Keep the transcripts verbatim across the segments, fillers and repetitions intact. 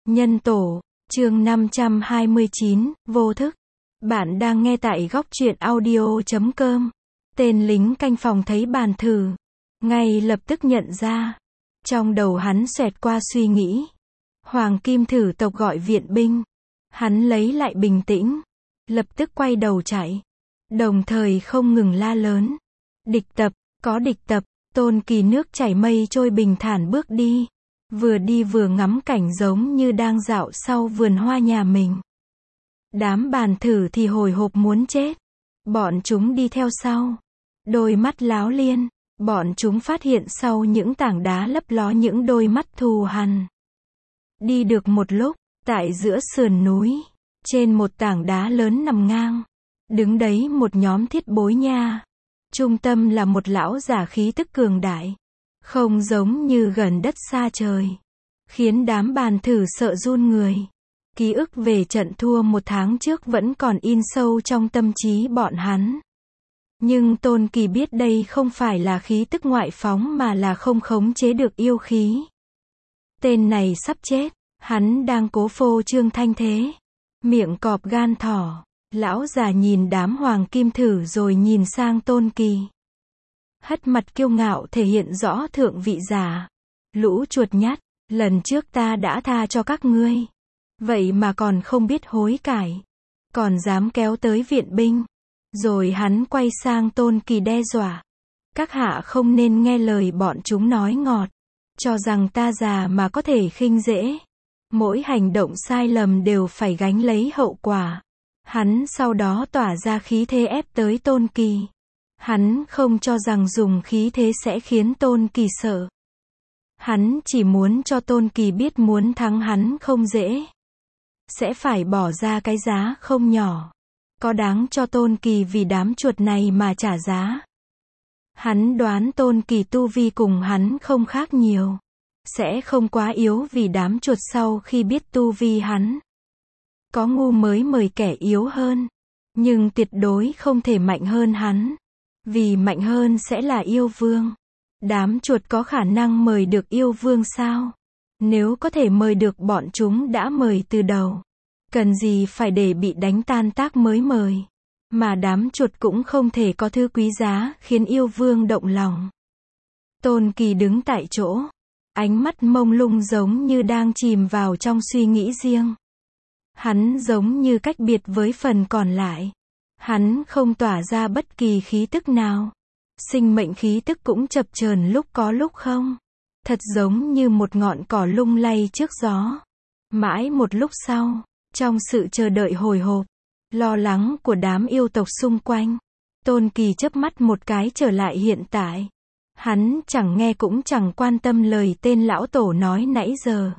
Nhân tổ, chương năm trăm hai mươi chín, vô thức. Bạn đang nghe tại góc truyện audio chấm com. Tên lính canh phòng thấy bàn thử, ngay lập tức nhận ra. Trong đầu hắn xoẹt qua suy nghĩ. Hoàng Kim Thử tộc gọi viện binh. Hắn lấy lại bình tĩnh, lập tức quay đầu chạy. Đồng thời không ngừng la lớn. Địch tập, có địch tập. Tôn Kỳ nước chảy mây trôi bình thản bước đi. Vừa đi vừa ngắm cảnh giống như đang dạo sau vườn hoa nhà mình. Đám bàn thử thì hồi hộp muốn chết. Bọn chúng đi theo sau. Đôi mắt láo liên. Bọn chúng phát hiện sau những tảng đá lấp ló những đôi mắt thù hằn. Đi được một lúc, tại giữa sườn núi, trên một tảng đá lớn nằm ngang, đứng đấy một nhóm thiết bối nha. Trung tâm là một lão giả khí tức cường đại, không giống như gần đất xa trời, khiến đám bàn thử sợ run người. Ký ức về trận thua một tháng trước vẫn còn in sâu trong tâm trí bọn hắn. Nhưng Tôn Kỳ biết đây không phải là khí tức ngoại phóng mà là không khống chế được yêu khí. Tên này sắp chết, hắn đang cố phô trương thanh thế. Miệng cọp gan thỏ. Lão già nhìn đám hoàng kim thử rồi nhìn sang Tôn Kỳ. Hất mặt kiêu ngạo thể hiện rõ thượng vị giả. Lũ chuột nhắt, lần trước ta đã tha cho các ngươi. Vậy mà còn không biết hối cải. Còn dám kéo tới viện binh. Rồi hắn quay sang Tôn Kỳ đe dọa. Các hạ không nên nghe lời bọn chúng nói ngọt. Cho rằng ta già mà có thể khinh dễ. Mỗi hành động sai lầm đều phải gánh lấy hậu quả. Hắn sau đó tỏa ra khí thế ép tới Tôn Kỳ. Hắn không cho rằng dùng khí thế sẽ khiến Tôn Kỳ sợ. Hắn chỉ muốn cho Tôn Kỳ biết muốn thắng hắn không dễ. Sẽ phải bỏ ra cái giá không nhỏ. Có đáng cho Tôn Kỳ vì đám chuột này mà trả giá. Hắn đoán Tôn Kỳ tu vi cùng hắn không khác nhiều. Sẽ không quá yếu vì đám chuột sau khi biết tu vi hắn. Có ngu mới mời kẻ yếu hơn. Nhưng tuyệt đối không thể mạnh hơn hắn. Vì mạnh hơn sẽ là yêu vương. Đám chuột có khả năng mời được yêu vương sao? Nếu có thể mời được bọn chúng đã mời từ đầu. Cần gì phải để bị đánh tan tác mới mời. Mà đám chuột cũng không thể có thứ quý giá khiến yêu vương động lòng. Tôn Kỳ đứng tại chỗ. Ánh mắt mông lung giống như đang chìm vào trong suy nghĩ riêng. Hắn giống như cách biệt với phần còn lại. Hắn không tỏa ra bất kỳ khí tức nào. Sinh mệnh khí tức cũng chập chờn lúc có lúc không. Thật giống như một ngọn cỏ lung lay trước gió. Mãi một lúc sau, trong sự chờ đợi hồi hộp, lo lắng của đám yêu tộc xung quanh, Tôn Kỳ chớp mắt một cái trở lại hiện tại. Hắn chẳng nghe cũng chẳng quan tâm lời tên lão tổ nói nãy giờ.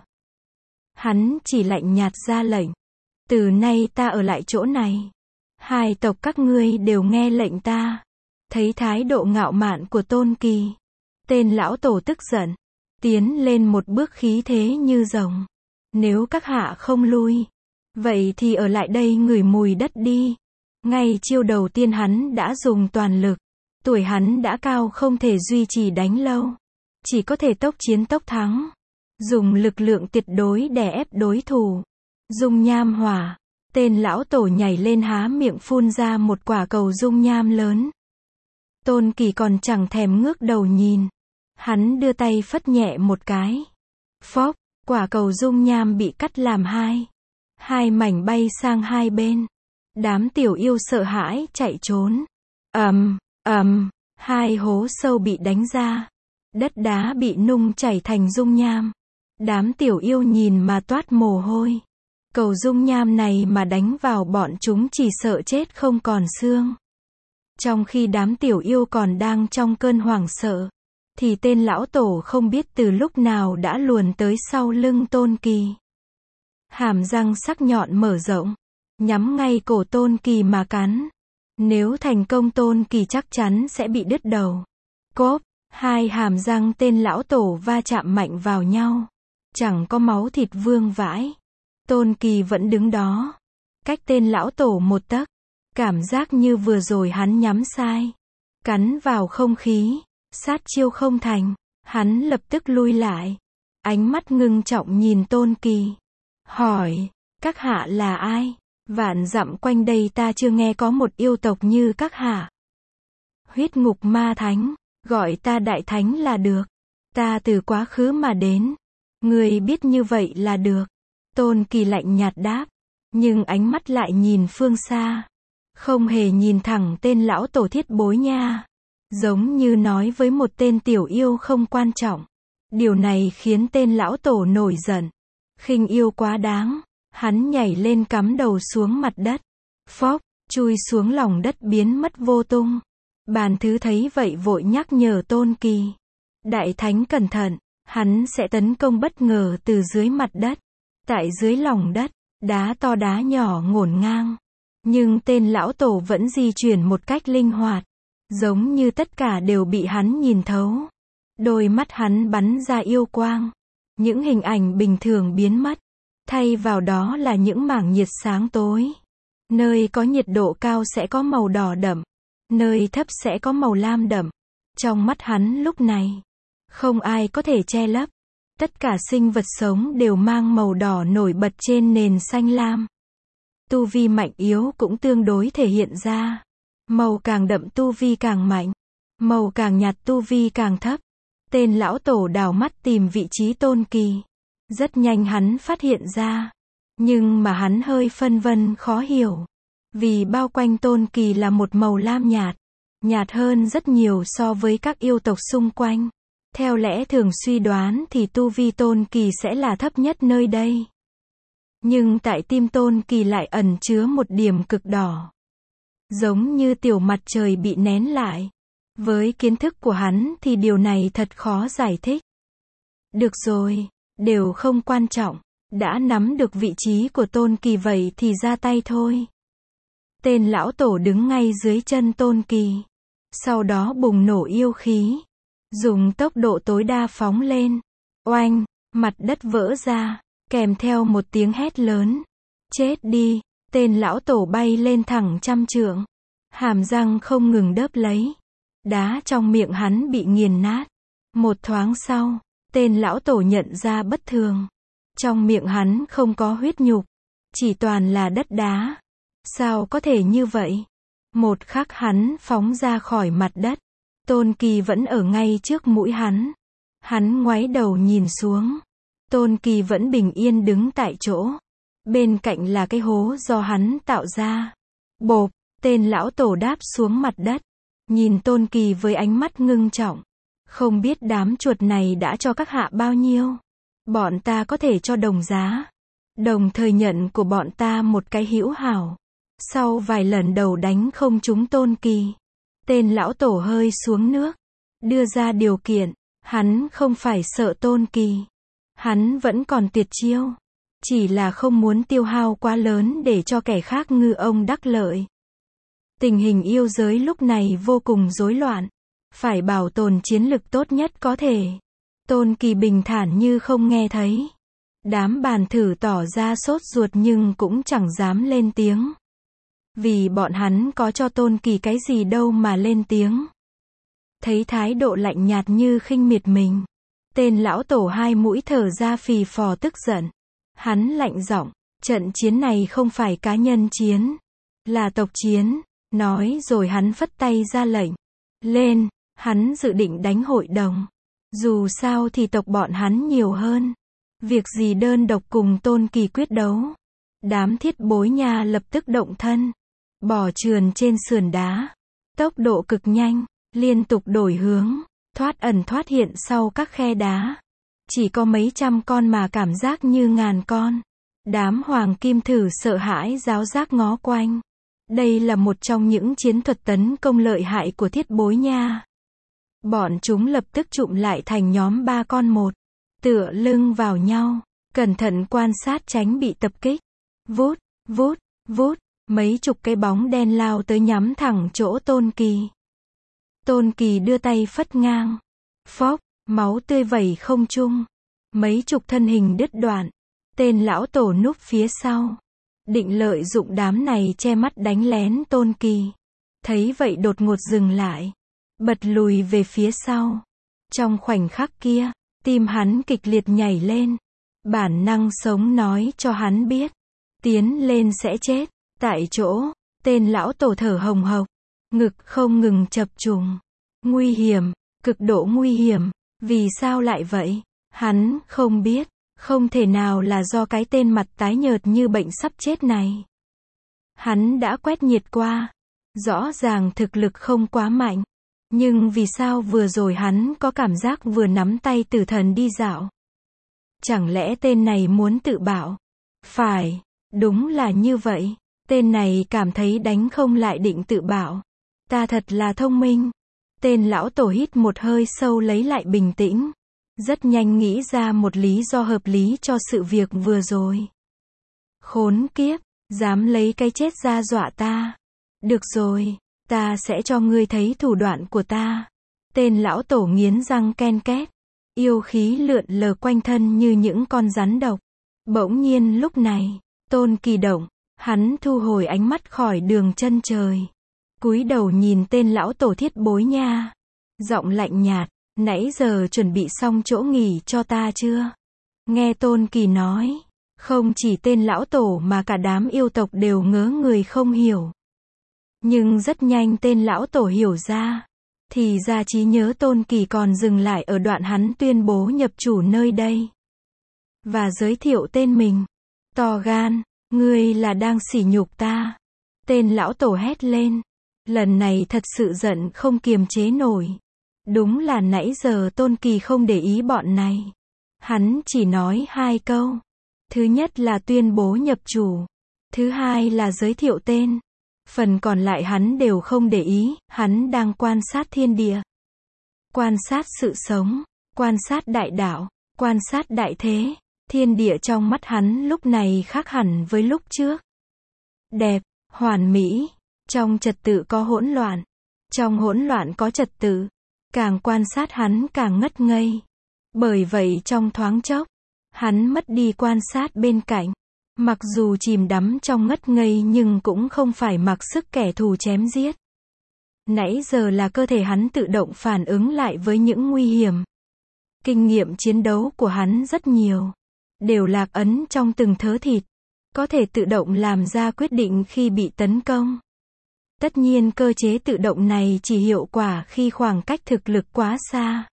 Hắn chỉ lạnh nhạt ra lệnh. Từ nay ta ở lại chỗ này. Hai tộc các ngươi đều nghe lệnh ta. Thấy thái độ ngạo mạn của Tôn Kỳ. Tên lão tổ tức giận. Tiến lên một bước khí thế như rồng. Nếu các hạ không lui. Vậy thì ở lại đây ngửi mùi đất đi. Ngay chiêu đầu tiên hắn đã dùng toàn lực. Tuổi hắn đã cao không thể duy trì đánh lâu. Chỉ có thể tốc chiến tốc thắng. Dùng lực lượng tuyệt đối đè ép đối thủ. Dung nham hỏa. Tên lão tổ nhảy lên há miệng phun ra một quả cầu dung nham lớn. Tôn Kỳ còn chẳng thèm ngước đầu nhìn. Hắn đưa tay phất nhẹ một cái. Phốc, quả cầu dung nham bị cắt làm hai. Hai mảnh bay sang hai bên. Đám tiểu yêu sợ hãi chạy trốn. Ầm, ầm, hai hố sâu bị đánh ra. Đất đá bị nung chảy thành dung nham. Đám tiểu yêu nhìn mà toát mồ hôi. Cầu dung nham này mà đánh vào bọn chúng chỉ sợ chết không còn xương. Trong khi đám tiểu yêu còn đang trong cơn hoảng sợ, thì tên lão tổ không biết từ lúc nào đã luồn tới sau lưng Tôn Kỳ. Hàm răng sắc nhọn mở rộng, nhắm ngay cổ Tôn Kỳ mà cắn. Nếu thành công Tôn Kỳ chắc chắn sẽ bị đứt đầu. Cốp, hai hàm răng tên lão tổ va chạm mạnh vào nhau. Chẳng có máu thịt vương vãi. Tôn Kỳ vẫn đứng đó. Cách tên lão tổ một tấc. Cảm giác như vừa rồi hắn nhắm sai. Cắn vào không khí. Sát chiêu không thành. Hắn lập tức lui lại. Ánh mắt ngưng trọng nhìn Tôn Kỳ. hỏi, các hạ là ai? Vạn dặm quanh đây ta chưa nghe có một yêu tộc như các hạ. Huyết ngục ma thánh, gọi ta đại thánh là được. Ta từ quá khứ mà đến. Người biết như vậy là được. Tôn Kỳ lạnh nhạt đáp, nhưng ánh mắt lại nhìn phương xa. Không hề nhìn thẳng tên lão tổ Thiết Bối Nha. Giống như nói với một tên tiểu yêu không quan trọng. Điều này khiến tên lão tổ nổi giận. Khinh yêu quá đáng. Hắn nhảy lên cắm đầu xuống mặt đất. Phốc, chui xuống lòng đất biến mất vô tung. Bàn Thứ thấy vậy vội nhắc nhở Tôn Kỳ. Đại thánh cẩn thận, hắn sẽ tấn công bất ngờ từ dưới mặt đất. Tại dưới lòng đất, đá to đá nhỏ ngổn ngang. Nhưng tên lão tổ vẫn di chuyển một cách linh hoạt. Giống như tất cả đều bị hắn nhìn thấu. Đôi mắt hắn bắn ra yêu quang. Những hình ảnh bình thường biến mất. Thay vào đó là những mảng nhiệt sáng tối. Nơi có nhiệt độ cao sẽ có màu đỏ đậm. Nơi thấp sẽ có màu lam đậm. Trong mắt hắn lúc này, không ai có thể che lấp. Tất cả sinh vật sống đều mang màu đỏ nổi bật trên nền xanh lam. Tu vi mạnh yếu cũng tương đối thể hiện ra. Màu càng đậm tu vi càng mạnh. Màu càng nhạt tu vi càng thấp. Tên lão tổ đảo mắt tìm vị trí Tôn Kỳ. Rất nhanh hắn phát hiện ra. Nhưng mà hắn hơi phân vân khó hiểu. Vì bao quanh Tôn Kỳ là một màu lam nhạt. Nhạt hơn rất nhiều so với các yêu tộc xung quanh. Theo lẽ thường suy đoán thì tu vi Tôn Kỳ sẽ là thấp nhất nơi đây. Nhưng tại tim Tôn Kỳ lại ẩn chứa một điểm cực đỏ. Giống như tiểu mặt trời bị nén lại. Với kiến thức của hắn thì điều này thật khó giải thích. Được rồi, đều không quan trọng. Đã nắm được vị trí của Tôn Kỳ vậy thì ra tay thôi. Tên lão tổ đứng ngay dưới chân Tôn Kỳ. Sau đó bùng nổ yêu khí. Dùng tốc độ tối đa phóng lên. Oanh, mặt đất vỡ ra. Kèm theo một tiếng hét lớn. Chết đi, tên lão tổ bay lên thẳng trăm trượng. Hàm răng không ngừng đớp lấy. Đá trong miệng hắn bị nghiền nát. Một thoáng sau, tên lão tổ nhận ra bất thường. Trong miệng hắn không có huyết nhục. Chỉ toàn là đất đá. Sao có thể như vậy? Một khắc hắn phóng ra khỏi mặt đất. Tôn Kỳ vẫn ở ngay trước mũi hắn. Hắn ngoái đầu nhìn xuống. Tôn Kỳ vẫn bình yên đứng tại chỗ. Bên cạnh là cái hố do hắn tạo ra. Bộp, tên lão tổ đáp xuống mặt đất. Nhìn Tôn Kỳ với ánh mắt ngưng trọng. Không biết đám chuột này đã cho các hạ bao nhiêu. Bọn ta có thể cho đồng giá. Đồng thời nhận của bọn ta một cái hữu hảo. Sau vài lần đầu đánh không trúng Tôn Kỳ. Tên lão tổ hơi xuống nước. Đưa ra điều kiện. Hắn không phải sợ Tôn Kỳ. Hắn vẫn còn tuyệt chiêu. Chỉ là không muốn tiêu hao quá lớn để cho kẻ khác ngư ông đắc lợi. Tình hình yêu giới lúc này vô cùng rối loạn. Phải bảo tồn chiến lực tốt nhất có thể. Tôn Kỳ bình thản như không nghe thấy. Đám bàn thử tỏ ra sốt ruột nhưng cũng chẳng dám lên tiếng. Vì bọn hắn có cho Tôn Kỳ cái gì đâu mà lên tiếng. Thấy thái độ lạnh nhạt như khinh miệt mình. Tên lão tổ hai mũi thở ra phì phò tức giận. Hắn lạnh giọng, trận chiến này không phải cá nhân chiến. Là tộc chiến. Nói rồi hắn phất tay ra lệnh. Lên, hắn dự định đánh hội đồng. Dù sao thì tộc bọn hắn nhiều hơn. Việc gì đơn độc cùng Tôn Kỳ quyết đấu. Đám Thiết Bối Nha lập tức động thân. Bò trườn trên sườn đá. Tốc độ cực nhanh. Liên tục đổi hướng. Thoát ẩn thoát hiện sau các khe đá. Chỉ có mấy trăm con mà cảm giác như ngàn con. Đám hoàng kim thử sợ hãi ráo rác ngó quanh. Đây là một trong những chiến thuật tấn công lợi hại của Thiết Bối Nha. Bọn chúng lập tức chụm lại thành nhóm ba con một. Tựa lưng vào nhau. Cẩn thận quan sát tránh bị tập kích. Vút, vút, vút. Mấy chục cái bóng đen lao tới nhắm thẳng chỗ Tôn Kỳ. Tôn Kỳ đưa tay phất ngang. Phốc, máu tươi vẩy không trung. Mấy chục thân hình đứt đoạn. Tên lão tổ núp phía sau. Định lợi dụng đám này che mắt đánh lén Tôn Kỳ. Thấy vậy đột ngột dừng lại. Bật lùi về phía sau. Trong khoảnh khắc kia, tim hắn kịch liệt nhảy lên. Bản năng sống nói cho hắn biết, tiến lên sẽ chết. Tại chỗ, tên lão tổ thở hồng hộc, ngực không ngừng chập trùng. Nguy hiểm, cực độ nguy hiểm. Vì sao lại vậy? Hắn không biết, không thể nào là do cái tên mặt tái nhợt như bệnh sắp chết này. Hắn đã quét nhiệt qua, rõ ràng thực lực không quá mạnh. Nhưng vì sao vừa rồi hắn có cảm giác vừa nắm tay tử thần đi dạo? Chẳng lẽ tên này muốn tự bảo? Phải, đúng là như vậy. Tên này cảm thấy đánh không lại định tự bảo. Ta thật là thông minh. Tên lão tổ hít một hơi sâu lấy lại bình tĩnh. Rất nhanh nghĩ ra một lý do hợp lý cho sự việc vừa rồi. Khốn kiếp, dám lấy cái chết ra dọa ta. Được rồi, ta sẽ cho ngươi thấy thủ đoạn của ta. Tên lão tổ nghiến răng ken két. Yêu khí lượn lờ quanh thân như những con rắn độc. Bỗng nhiên lúc này, Tôn Kỳ động, hắn thu hồi ánh mắt khỏi đường chân trời. Cúi đầu nhìn tên lão tổ Thiết Bối Nha. Giọng lạnh nhạt, nãy giờ chuẩn bị xong chỗ nghỉ cho ta chưa? Nghe Tôn Kỳ nói, không chỉ tên lão tổ mà cả đám yêu tộc đều ngớ người không hiểu. Nhưng rất nhanh tên lão tổ hiểu ra. Thì ra trí nhớ Tôn Kỳ còn dừng lại ở đoạn hắn tuyên bố nhập chủ nơi đây. Và giới thiệu tên mình. To gan, ngươi là đang sỉ nhục ta. Tên lão tổ hét lên. Lần này thật sự giận không kiềm chế nổi. Đúng là nãy giờ Tôn Kỳ không để ý bọn này. Hắn chỉ nói hai câu. Thứ nhất là tuyên bố nhập chủ. Thứ hai là giới thiệu tên. Phần còn lại hắn đều không để ý, hắn đang quan sát thiên địa. Quan sát sự sống, quan sát đại đạo, quan sát đại thế. Thiên địa trong mắt hắn lúc này khác hẳn với lúc trước. Đẹp, hoàn mỹ, trong trật tự có hỗn loạn, trong hỗn loạn có trật tự. Càng quan sát hắn càng ngất ngây. Bởi vậy trong thoáng chốc, hắn mất đi quan sát bên cạnh. Mặc dù chìm đắm trong ngất ngây nhưng cũng không phải mặc sức kẻ thù chém giết. Nãy giờ là cơ thể hắn tự động phản ứng lại với những nguy hiểm. Kinh nghiệm chiến đấu của hắn rất nhiều. Đều lạc ấn trong từng thớ thịt. Có thể tự động làm ra quyết định khi bị tấn công. Tất nhiên cơ chế tự động này chỉ hiệu quả khi khoảng cách thực lực quá xa.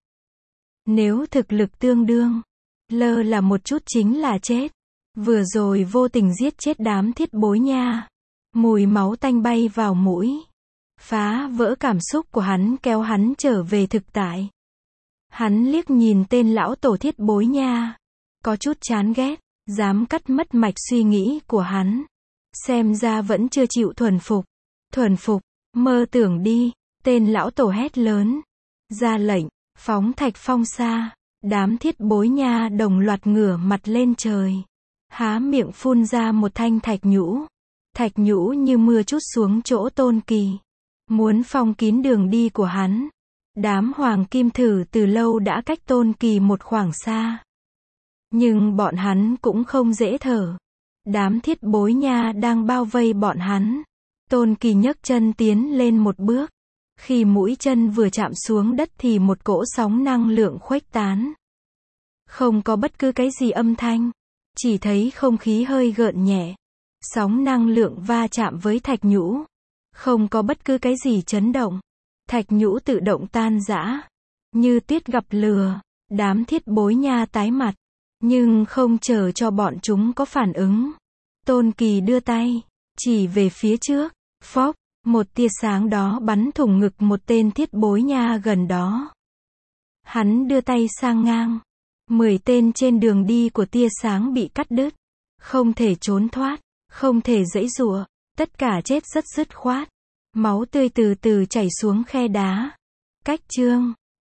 Nếu thực lực tương đương, lơ là một chút chính là chết. Vừa rồi vô tình giết chết đám Thiết Bối Nha. Mùi máu tanh bay vào mũi. Phá vỡ cảm xúc của hắn kéo hắn trở về thực tại. Hắn liếc nhìn tên lão tổ Thiết Bối Nha. Có chút chán ghét, dám cắt mất mạch suy nghĩ của hắn. Xem ra vẫn chưa chịu thuần phục. Thuần phục, mơ tưởng đi, tên lão tổ hét lớn. Ra lệnh, phóng thạch phong xa. Đám Thiết Bối Nha đồng loạt ngửa mặt lên trời. Há miệng phun ra một thanh thạch nhũ. Thạch nhũ như mưa trút xuống chỗ Tôn Kỳ. Muốn phong kín đường đi của hắn. Đám hoàng kim thử từ lâu đã cách Tôn Kỳ một khoảng xa. Nhưng bọn hắn cũng không dễ thở. Đám Thiết Bối Nha đang bao vây bọn hắn. Tôn Kỳ nhấc chân tiến lên một bước. Khi mũi chân vừa chạm xuống đất thì một cỗ sóng năng lượng khuếch tán. Không có bất cứ cái gì âm thanh. Chỉ thấy không khí hơi gợn nhẹ. Sóng năng lượng va chạm với thạch nhũ. Không có bất cứ cái gì chấn động. Thạch nhũ tự động tan rã. Như tuyết gặp lửa. Đám Thiết Bối Nha tái mặt. Nhưng không chờ cho bọn chúng có phản ứng. Tôn Kỳ đưa tay. Chỉ về phía trước. Phốc. Một tia sáng đó bắn thủng ngực một tên Thiết Bối Nha gần đó. Hắn đưa tay sang ngang. Mười tên trên đường đi của tia sáng bị cắt đứt. Không thể trốn thoát. Không thể giãy giụa. Tất cả chết rất dứt khoát. Máu tươi từ từ chảy xuống khe đá. Cách chương.